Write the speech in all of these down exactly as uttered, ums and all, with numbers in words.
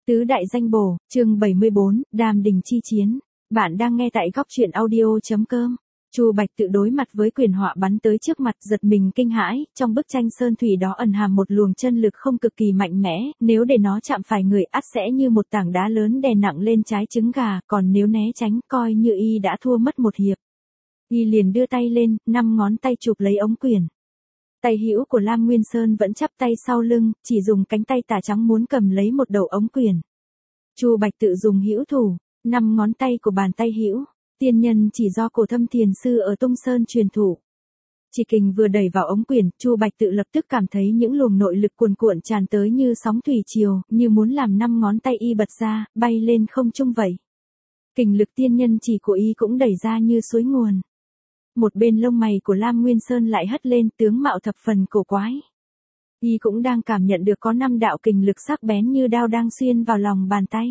Tứ đại danh bổ, chương bảy mươi bốn, Đàm Đình chi chiến. Bạn đang nghe tại góc truyện audio chấm com. Chu Bạch tự đối mặt với quyền họa bắn tới trước mặt, giật mình kinh hãi, trong bức tranh sơn thủy đó ẩn hàm một luồng chân lực không cực kỳ mạnh mẽ, nếu để nó chạm phải người ắt sẽ như một tảng đá lớn đè nặng lên trái trứng gà, còn nếu né tránh coi như y đã thua mất một hiệp. Y liền đưa tay lên, năm ngón tay chụp lấy ống quyển. Tay hữu của Lam Nguyên Sơn vẫn chắp tay sau lưng, chỉ dùng cánh tay tả trắng muốn cầm lấy một đầu ống quyển. Chu Bạch tự dùng hữu thủ, năm ngón tay của bàn tay hữu, tiên nhân chỉ do Cổ Thâm Thiền sư ở Tung Sơn truyền thụ. Chỉ kình vừa đẩy vào ống quyển, Chu Bạch tự lập tức cảm thấy những luồng nội lực cuồn cuộn tràn tới như sóng thủy triều, như muốn làm năm ngón tay y bật ra, bay lên không trung vậy. Kình lực tiên nhân chỉ của y cũng đẩy ra như suối nguồn. Một bên lông mày của Lam Nguyên Sơn lại hất lên, tướng mạo thập phần cổ quái. Y cũng đang cảm nhận được có năm đạo kình lực sắc bén như đao đang xuyên vào lòng bàn tay.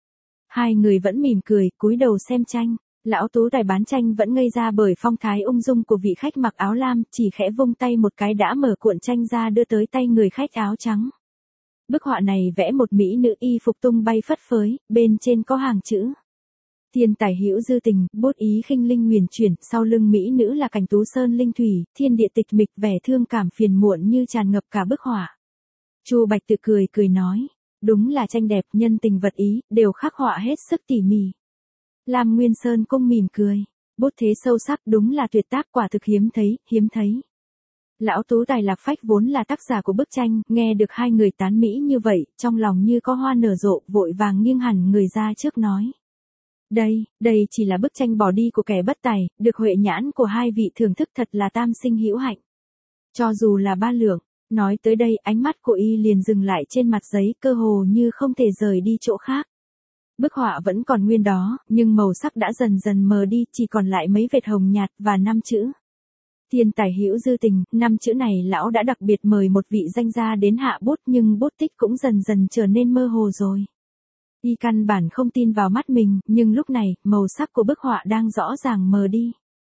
Hai người vẫn mỉm cười, cúi đầu xem tranh. Lão tú tài bán tranh vẫn ngây ra bởi phong thái ung dung của vị khách mặc áo lam, chỉ khẽ vung tay một cái đã mở cuộn tranh ra đưa tới tay người khách áo trắng. Bức họa này vẽ một mỹ nữ y phục tung bay phất phới, bên trên có hàng chữ: Thiên tài hữu dư tình, bút ý khinh linh nguyền chuyển, sau lưng mỹ nữ là cảnh tú sơn linh thủy, thiên địa tịch mịch, vẻ thương cảm phiền muộn như tràn ngập cả bức họa. Chu Bạch tự cười cười nói, đúng là tranh đẹp, nhân tình vật ý, đều khắc họa hết sức tỉ mỉ. Lam Nguyên Sơn cung mỉm cười, bút thế sâu sắc, đúng là tuyệt tác, quả thực hiếm thấy, hiếm thấy. Lão tú tài Lạc Phách vốn là tác giả của bức tranh, nghe được hai người tán mỹ như vậy, trong lòng như có hoa nở rộ, vội vàng nghiêng hẳn người ra trước nói. Đây, đây chỉ là bức tranh bỏ đi của kẻ bất tài, được huệ nhãn của hai vị thưởng thức thật là tam sinh hữu hạnh. Cho dù là ba lượng, nói tới đây ánh mắt của y liền dừng lại trên mặt giấy, cơ hồ như không thể rời đi chỗ khác. Bức họa vẫn còn nguyên đó, nhưng màu sắc đã dần dần mờ đi, chỉ còn lại mấy vệt hồng nhạt và năm chữ. Thiên tài hữu dư tình, năm chữ này lão đã đặc biệt mời một vị danh gia đến hạ bút, nhưng bút tích cũng dần dần trở nên mơ hồ rồi. Y căn bản không tin vào mắt mình, nhưng lúc này, màu sắc của bức họa đang rõ ràng mờ đi.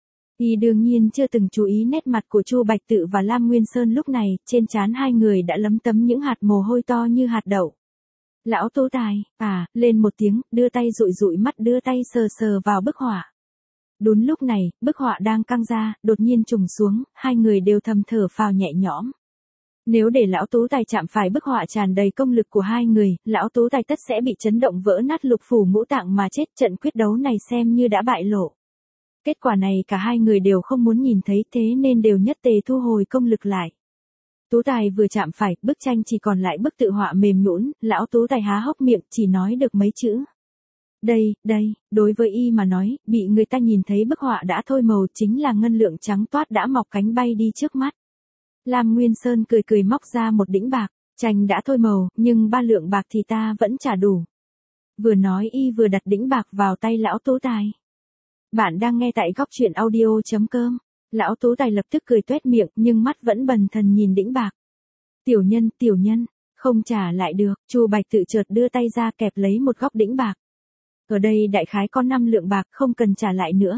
Y đương nhiên chưa từng chú ý nét mặt của Chu Bạch Tự và Lam Nguyên Sơn lúc này, trên trán hai người đã lấm tấm những hạt mồ hôi to như hạt đậu. Lão tú tài, à, lên một tiếng, đưa tay dụi dụi mắt, đưa tay sờ sờ vào bức họa. Đúng lúc này, bức họa đang căng ra, đột nhiên trùng xuống, hai người đều thầm thở phào nhẹ nhõm. Nếu để lão tú tài chạm phải bức họa tràn đầy công lực của hai người, lão tú tài tất sẽ bị chấn động vỡ nát lục phủ ngũ tạng mà chết, trận quyết đấu này xem như đã bại lộ. Kết quả này cả hai người đều không muốn nhìn thấy, thế nên đều nhất tề thu hồi công lực lại. Tú tài vừa chạm phải, bức tranh chỉ còn lại bức tự họa mềm nhũn, lão tú tài há hốc miệng, chỉ nói được mấy chữ. Đây, đây, đối với y mà nói, bị người ta nhìn thấy bức họa đã thôi màu, chính là ngân lượng trắng toát đã mọc cánh bay đi trước mắt. Lam Nguyên Sơn cười cười móc ra một đĩnh bạc, tranh đã thôi màu, nhưng ba lượng bạc thì ta vẫn trả đủ. Vừa nói y vừa đặt đĩnh bạc vào tay lão tú tài. Bạn đang nghe tại góc truyện audio chấm com. Lão tú tài lập tức cười toét miệng, nhưng mắt vẫn bần thần nhìn đĩnh bạc. Tiểu nhân, tiểu nhân, không trả lại được. Chu Bạch tự chợt đưa tay ra kẹp lấy một góc đĩnh bạc. Ở đây đại khái có năm lượng bạc, không cần trả lại nữa.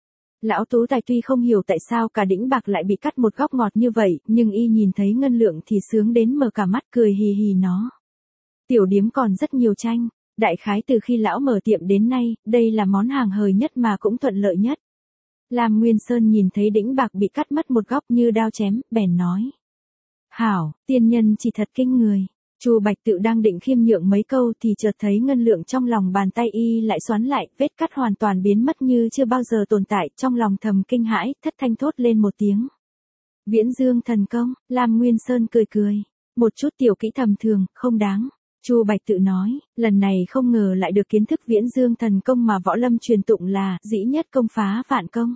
Lão tú tài tuy không hiểu tại sao cả đĩnh bạc lại bị cắt một góc ngọt như vậy, nhưng y nhìn thấy ngân lượng thì sướng đến mở cả mắt, cười hì hì nó. Tiểu điếm còn rất nhiều tranh, đại khái từ khi lão mở tiệm đến nay, đây là món hàng hời nhất mà cũng thuận lợi nhất. Lam Nguyên Sơn nhìn thấy đĩnh bạc bị cắt mất một góc như đao chém, bèn nói. Hảo, tiên nhân chỉ thật kinh người. Chu Bạch Tự đang định khiêm nhượng mấy câu thì chợt thấy ngân lượng trong lòng bàn tay y lại xoắn lại, vết cắt hoàn toàn biến mất như chưa bao giờ tồn tại, trong lòng thầm kinh hãi, thất thanh thốt lên một tiếng. Viễn Dương thần công, Lam Nguyên Sơn cười cười, một chút tiểu kỹ thầm thường, không đáng. Chu Bạch Tự nói, lần này không ngờ lại được kiến thức Viễn Dương thần công mà võ lâm truyền tụng là dĩ nhất công phá vạn công.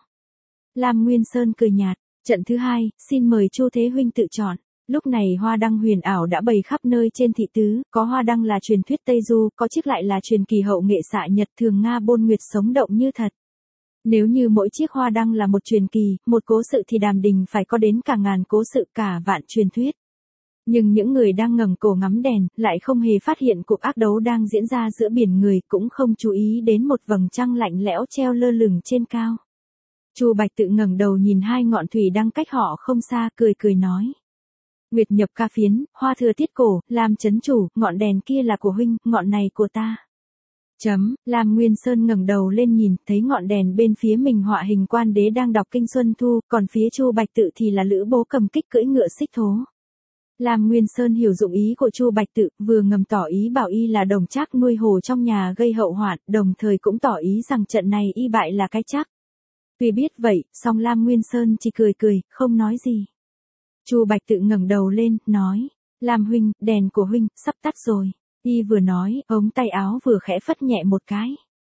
Lam Nguyên Sơn cười nhạt, trận thứ hai, xin mời Chu Thế huynh tự chọn. Lúc này hoa đăng huyền ảo đã bày khắp nơi trên thị tứ, có hoa đăng là truyền thuyết Tây Du, có chiếc lại là truyền kỳ hậu nghệ xạ Nhật thường Nga bôn nguyệt sống động như thật. Nếu như mỗi chiếc hoa đăng là một truyền kỳ, một cố sự thì Đàm Đình phải có đến cả ngàn cố sự, cả vạn truyền thuyết. Nhưng những người đang ngẩng cổ ngắm đèn, lại không hề phát hiện cuộc ác đấu đang diễn ra giữa biển người, cũng không chú ý đến một vầng trăng lạnh lẽo treo lơ lửng trên cao. Chu Bạch Tự ngẩng đầu nhìn hai ngọn thủy đăng cách họ không xa, cười cười nói. Nguyệt nhập ca phiến, hoa thừa tiết cổ, Lam chấn chủ, ngọn đèn kia là của huynh, ngọn này của ta. Chấm, Lam Nguyên Sơn ngẩng đầu lên nhìn, thấy ngọn đèn bên phía mình họa hình quan đế đang đọc kinh Xuân Thu, còn phía Chu Bạch Tự thì là Lữ Bố cầm kích cưỡi ngựa xích thố. Lam Nguyên Sơn hiểu dụng ý của Chu Bạch Tự, vừa ngầm tỏ ý bảo y là đồng trác nuôi hồ trong nhà gây hậu hoạn, đồng thời cũng tỏ ý rằng trận này y bại là cái chắc. Tuy biết vậy, song Lam Nguyên Sơn chỉ cười cười, không nói gì. Chu Bạch Tự ngẩng đầu lên, nói, Lam huynh, đèn của huynh, sắp tắt rồi. Y vừa nói, ống tay áo vừa khẽ phất nhẹ một cái.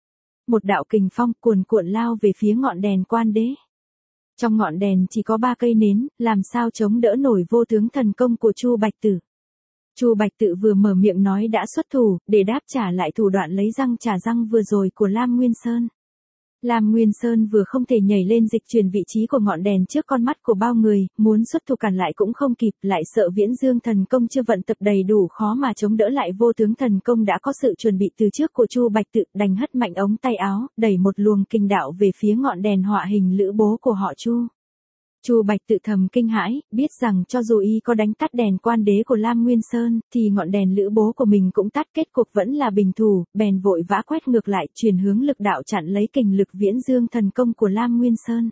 Một đạo kình phong cuồn cuộn lao về phía ngọn đèn quan đế. Trong ngọn đèn chỉ có ba cây nến, làm sao chống đỡ nổi vô tướng thần công của Chu Bạch Tự. Chu Bạch Tự vừa mở miệng nói đã xuất thủ, để đáp trả lại thủ đoạn lấy răng trả răng vừa rồi của Lam Nguyên Sơn. Lam Nguyên Sơn vừa không thể nhảy lên dịch chuyển vị trí của ngọn đèn trước con mắt của bao người, muốn xuất thủ cản lại cũng không kịp, lại sợ Viễn Dương thần công chưa vận tập đầy đủ khó mà chống đỡ lại vô tướng thần công đã có sự chuẩn bị từ trước của Chu Bạch Tự, đành hất mạnh ống tay áo, đẩy một luồng kinh đạo về phía ngọn đèn họa hình Lữ Bố của họ Chu. Chu Bạch Tự thầm kinh hãi, biết rằng cho dù y có đánh tắt đèn quan đế của Lam Nguyên Sơn, thì ngọn đèn Lữ Bố của mình cũng tắt, kết cục vẫn là bình thủ, bèn vội vã quét ngược lại, chuyển hướng lực đạo chặn lấy kình lực Viễn Dương thần công của Lam Nguyên Sơn.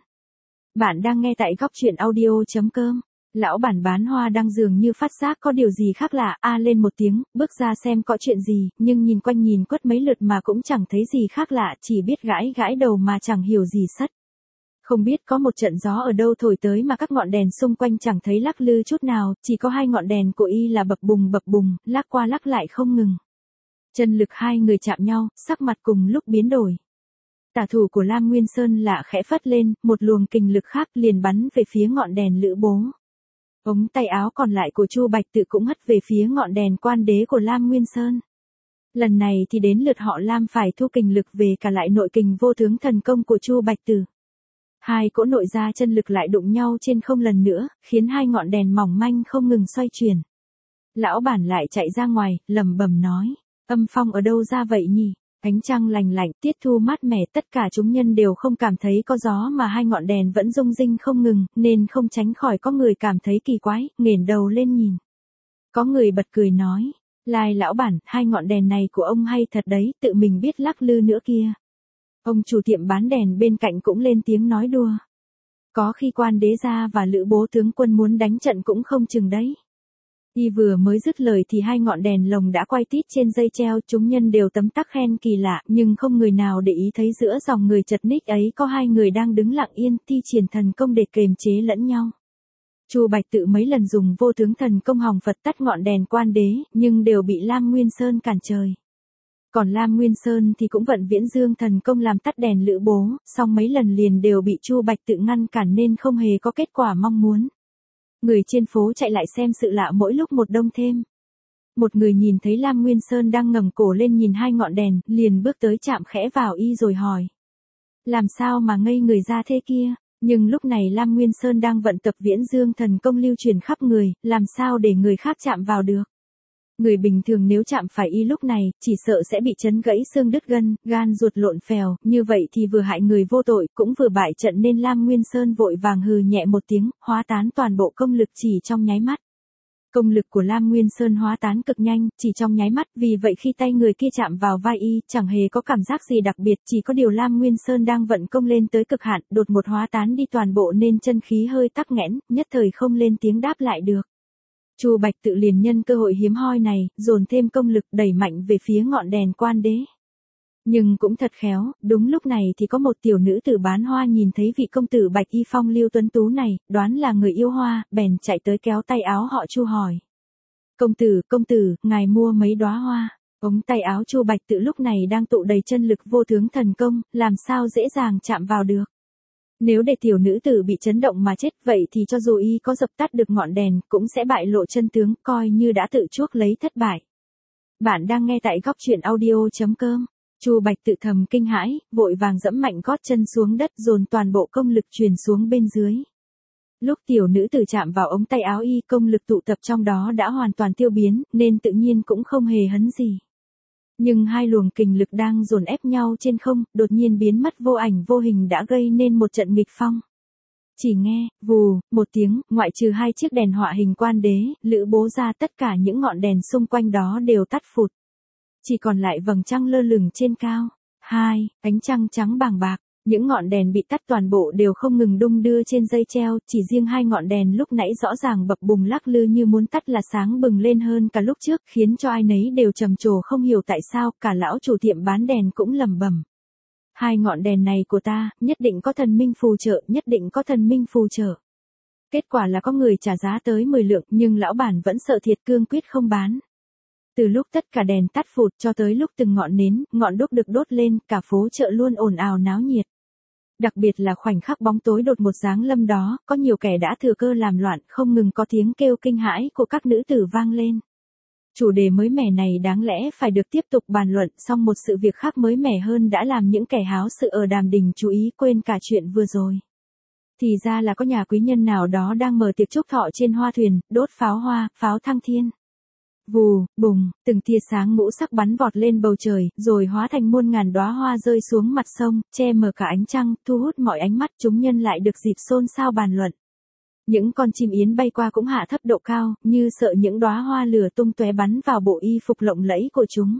Bạn đang nghe tại góc truyện audio chấm com. Lão bản bán hoa đang dường như phát giác có điều gì khác lạ, a lên một tiếng, bước ra xem có chuyện gì, nhưng nhìn quanh nhìn quất mấy lượt mà cũng chẳng thấy gì khác lạ, chỉ biết gãi gãi đầu mà chẳng hiểu gì sất. Không biết có một trận gió ở đâu thổi tới mà các ngọn đèn xung quanh chẳng thấy lắc lư chút nào, chỉ có hai ngọn đèn của y là bập bùng bập bùng, lắc qua lắc lại không ngừng. Chân lực hai người chạm nhau, sắc mặt cùng lúc biến đổi. Tả thủ của Lam Nguyên Sơn lạ khẽ phất lên, một luồng kình lực khác liền bắn về phía ngọn đèn Lữ Bố. Ống tay áo còn lại của Chu Bạch Tự cũng hất về phía ngọn đèn quan đế của Lam Nguyên Sơn. Lần này thì đến lượt họ Lam phải thu kình lực về cả lại nội kình vô tướng thần công của Chu Bạch Tự. Hai cỗ nội gia chân lực lại đụng nhau trên không lần nữa, khiến hai ngọn đèn mỏng manh không ngừng xoay chuyển. Lão bản lại chạy ra ngoài, lẩm bẩm nói, âm phong ở đâu ra vậy nhỉ? Ánh trăng lành lạnh, tiết thu mát mẻ, tất cả chúng nhân đều không cảm thấy có gió mà hai ngọn đèn vẫn rung rinh không ngừng, nên không tránh khỏi có người cảm thấy kỳ quái, nghển đầu lên nhìn. Có người bật cười nói, lai lão bản, hai ngọn đèn này của ông hay thật đấy, tự mình biết lắc lư nữa kia. Ông chủ tiệm bán đèn bên cạnh cũng lên tiếng nói đùa. Có khi quan đế gia và Lữ Bố tướng quân muốn đánh trận cũng không chừng đấy. Y vừa mới dứt lời thì hai ngọn đèn lồng đã quay tít trên dây treo, chúng nhân đều tấm tắc khen kỳ lạ, nhưng không người nào để ý thấy giữa dòng người chật ních ấy có hai người đang đứng lặng yên, thi triển thần công để kềm chế lẫn nhau. Chu Bạch Tự mấy lần dùng vô tướng thần công hòng Phật tắt ngọn đèn quan đế, nhưng đều bị Lam Nguyên Sơn cản trời. Còn Lam Nguyên Sơn thì cũng vận Viễn Dương thần công làm tắt đèn Lữ Bố, song mấy lần liền đều bị Chu Bạch Tự ngăn cản nên không hề có kết quả mong muốn. Người trên phố chạy lại xem sự lạ mỗi lúc một đông thêm. Một người nhìn thấy Lam Nguyên Sơn đang ngẩng cổ lên nhìn hai ngọn đèn, liền bước tới chạm khẽ vào y rồi hỏi. Làm sao mà ngây người ra thế kia? Nhưng lúc này Lam Nguyên Sơn đang vận tập Viễn Dương thần công lưu truyền khắp người, làm sao để người khác chạm vào được? Người bình thường nếu chạm phải y lúc này, chỉ sợ sẽ bị chấn gãy xương đứt gân, gan ruột lộn phèo, như vậy thì vừa hại người vô tội, cũng vừa bại trận nên Lam Nguyên Sơn vội vàng hừ nhẹ một tiếng, hóa tán toàn bộ công lực chỉ trong nháy mắt. Công lực của Lam Nguyên Sơn hóa tán cực nhanh, chỉ trong nháy mắt, vì vậy khi tay người kia chạm vào vai y, chẳng hề có cảm giác gì đặc biệt, chỉ có điều Lam Nguyên Sơn đang vận công lên tới cực hạn, đột ngột hóa tán đi toàn bộ nên chân khí hơi tắc nghẽn, nhất thời không lên tiếng đáp lại được. Chu Bạch Tự liền nhân cơ hội hiếm hoi này, dồn thêm công lực đẩy mạnh về phía ngọn đèn quan đế. Nhưng cũng thật khéo, đúng lúc này thì có một tiểu nữ tử bán hoa nhìn thấy vị công tử bạch y phong lưu tuấn tú này, đoán là người yêu hoa, bèn chạy tới kéo tay áo họ Chu hỏi. Công tử, công tử, ngài mua mấy đóa hoa? Ống tay áo Chu Bạch Tự lúc này đang tụ đầy chân lực vô tướng thần công, làm sao dễ dàng chạm vào được. Nếu để tiểu nữ tử bị chấn động mà chết vậy thì cho dù y có dập tắt được ngọn đèn cũng sẽ bại lộ chân tướng, coi như đã tự chuốc lấy thất bại. Bạn đang nghe tại góc truyện audio chấm com. Chu Bạch Tự thầm kinh hãi, vội vàng dẫm mạnh gót chân xuống đất dồn toàn bộ công lực truyền xuống bên dưới. Lúc tiểu nữ tử chạm vào ống tay áo y, công lực tụ tập trong đó đã hoàn toàn tiêu biến, nên tự nhiên cũng không hề hấn gì. Nhưng hai luồng kình lực đang dồn ép nhau trên không, đột nhiên biến mất vô ảnh vô hình đã gây nên một trận nghịch phong. Chỉ nghe, vù, một tiếng, ngoại trừ hai chiếc đèn họa hình quan đế, Lữ Bố Gia tất cả những ngọn đèn xung quanh đó đều tắt phụt. Chỉ còn lại vầng trăng lơ lửng trên cao. Hai, ánh trăng trắng bàng bạc, những ngọn đèn bị tắt toàn bộ đều không ngừng đung đưa trên dây treo, chỉ riêng hai ngọn đèn lúc nãy rõ ràng bập bùng lắc lư như muốn tắt là sáng bừng lên hơn cả lúc trước, khiến cho ai nấy đều trầm trồ không hiểu tại sao, cả lão chủ tiệm bán đèn cũng lẩm bẩm. Hai ngọn đèn này của ta, nhất định có thần minh phù trợ, nhất định có thần minh phù trợ. Kết quả là có người trả giá tới mười lượng, nhưng lão bản vẫn sợ thiệt cương quyết không bán. Từ lúc tất cả đèn tắt phụt cho tới lúc từng ngọn nến, ngọn đuốc được đốt lên, cả phố chợ luôn ồn ào náo nhiệt. Đặc biệt là khoảnh khắc bóng tối đột một giáng lâm đó, có nhiều kẻ đã thừa cơ làm loạn, không ngừng có tiếng kêu kinh hãi của các nữ tử vang lên. Chủ đề mới mẻ này đáng lẽ phải được tiếp tục bàn luận, song một sự việc khác mới mẻ hơn đã làm những kẻ háo sự ở Đàm Đình chú ý quên cả chuyện vừa rồi. Thì ra là có nhà quý nhân nào đó đang mở tiệc chúc thọ trên hoa thuyền, đốt pháo hoa, pháo thăng thiên. Vù, bùng, từng tia sáng ngũ sắc bắn vọt lên bầu trời, rồi hóa thành muôn ngàn đóa hoa rơi xuống mặt sông, che mờ cả ánh trăng, thu hút mọi ánh mắt, chúng nhân lại được dịp xôn xao bàn luận. Những con chim yến bay qua cũng hạ thấp độ cao, như sợ những đóa hoa lửa tung tóe bắn vào bộ y phục lộng lẫy của chúng.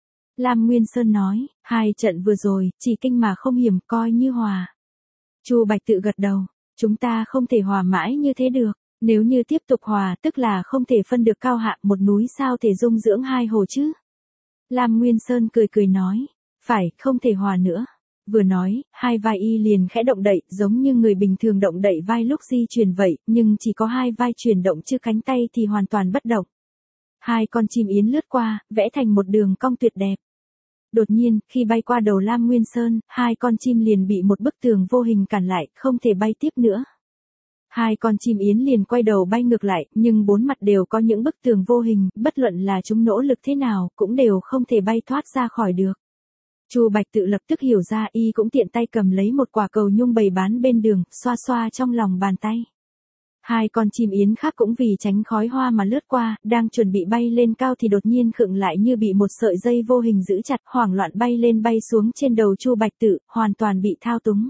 Lam Nguyên Sơn nói, hai trận vừa rồi, chỉ kinh mà không hiểm, coi như hòa. Chu Bạch tự gật đầu, chúng ta không thể hòa mãi như thế được. Nếu như tiếp tục hòa, tức là không thể phân được cao hạ, một núi sao thể dung dưỡng hai hồ chứ. Lam Nguyên Sơn cười cười nói, phải, không thể hòa nữa. Vừa nói, hai vai y liền khẽ động đậy, giống như người bình thường động đậy vai lúc di chuyển vậy, nhưng chỉ có hai vai chuyển động chứ cánh tay thì hoàn toàn bất động. Hai con chim yến lướt qua, vẽ thành một đường cong tuyệt đẹp. Đột nhiên, khi bay qua đầu Lam Nguyên Sơn, hai con chim liền bị một bức tường vô hình cản lại, không thể bay tiếp nữa. Hai con chim yến liền quay đầu bay ngược lại, nhưng bốn mặt đều có những bức tường vô hình, bất luận là chúng nỗ lực thế nào, cũng đều không thể bay thoát ra khỏi được. Chu Bạch tự lập tức hiểu ra, y cũng tiện tay cầm lấy một quả cầu nhung bày bán bên đường, xoa xoa trong lòng bàn tay. Hai con chim yến khác cũng vì tránh khói hoa mà lướt qua, đang chuẩn bị bay lên cao thì đột nhiên khựng lại như bị một sợi dây vô hình giữ chặt, hoảng loạn bay lên bay xuống trên đầu Chu Bạch tự, hoàn toàn bị thao túng.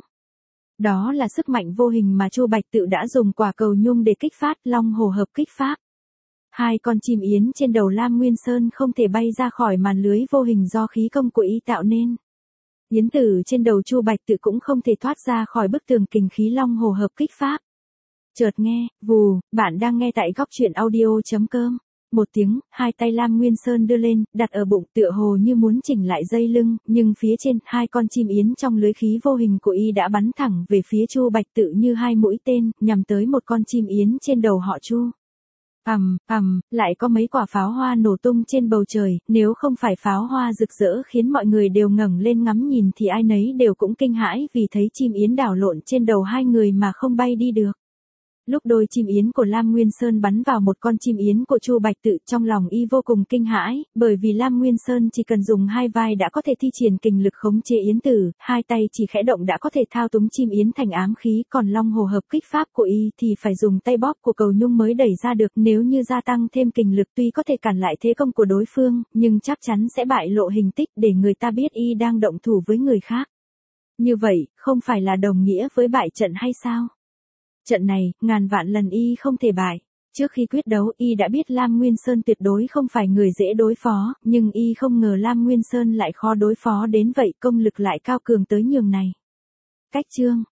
Đó là sức mạnh vô hình mà Chu Bạch tự đã dùng quả cầu nhung để kích phát, Long Hồ hợp kích pháp. Hai con chim yến trên đầu Lam Nguyên Sơn không thể bay ra khỏi màn lưới vô hình do khí công của y tạo nên. Yến tử trên đầu Chu Bạch tự cũng không thể thoát ra khỏi bức tường kình khí Long Hồ hợp kích pháp. Chợt nghe, vù, bạn đang nghe tại góc truyện audio chấm com. Một tiếng, hai tay Lam Nguyên Sơn đưa lên, đặt ở bụng tựa hồ như muốn chỉnh lại dây lưng, nhưng phía trên, hai con chim yến trong lưới khí vô hình của y đã bắn thẳng về phía Chu Bạch tự như hai mũi tên, nhằm tới một con chim yến trên đầu họ Chu. Ầm, ầm, lại có mấy quả pháo hoa nổ tung trên bầu trời, nếu không phải pháo hoa rực rỡ khiến mọi người đều ngẩng lên ngắm nhìn thì ai nấy đều cũng kinh hãi vì thấy chim yến đảo lộn trên đầu hai người mà không bay đi được. Lúc đôi chim yến của Lam Nguyên Sơn bắn vào một con chim yến của Chu Bạch tự, trong lòng y vô cùng kinh hãi, bởi vì Lam Nguyên Sơn chỉ cần dùng hai vai đã có thể thi triển kình lực khống chế yến tử, hai tay chỉ khẽ động đã có thể thao túng chim yến thành ám khí, còn Long Hồ hợp kích pháp của y thì phải dùng tay bóp của cầu nhung mới đẩy ra được, nếu như gia tăng thêm kình lực tuy có thể cản lại thế công của đối phương, nhưng chắc chắn sẽ bại lộ hình tích để người ta biết y đang động thủ với người khác. Như vậy, không phải là đồng nghĩa với bại trận hay sao? Trận này, ngàn vạn lần y không thể bại. Trước khi quyết đấu y đã biết Lam Nguyên Sơn tuyệt đối không phải người dễ đối phó, nhưng y không ngờ Lam Nguyên Sơn lại khó đối phó đến vậy, công lực lại cao cường tới nhường này. Cách chương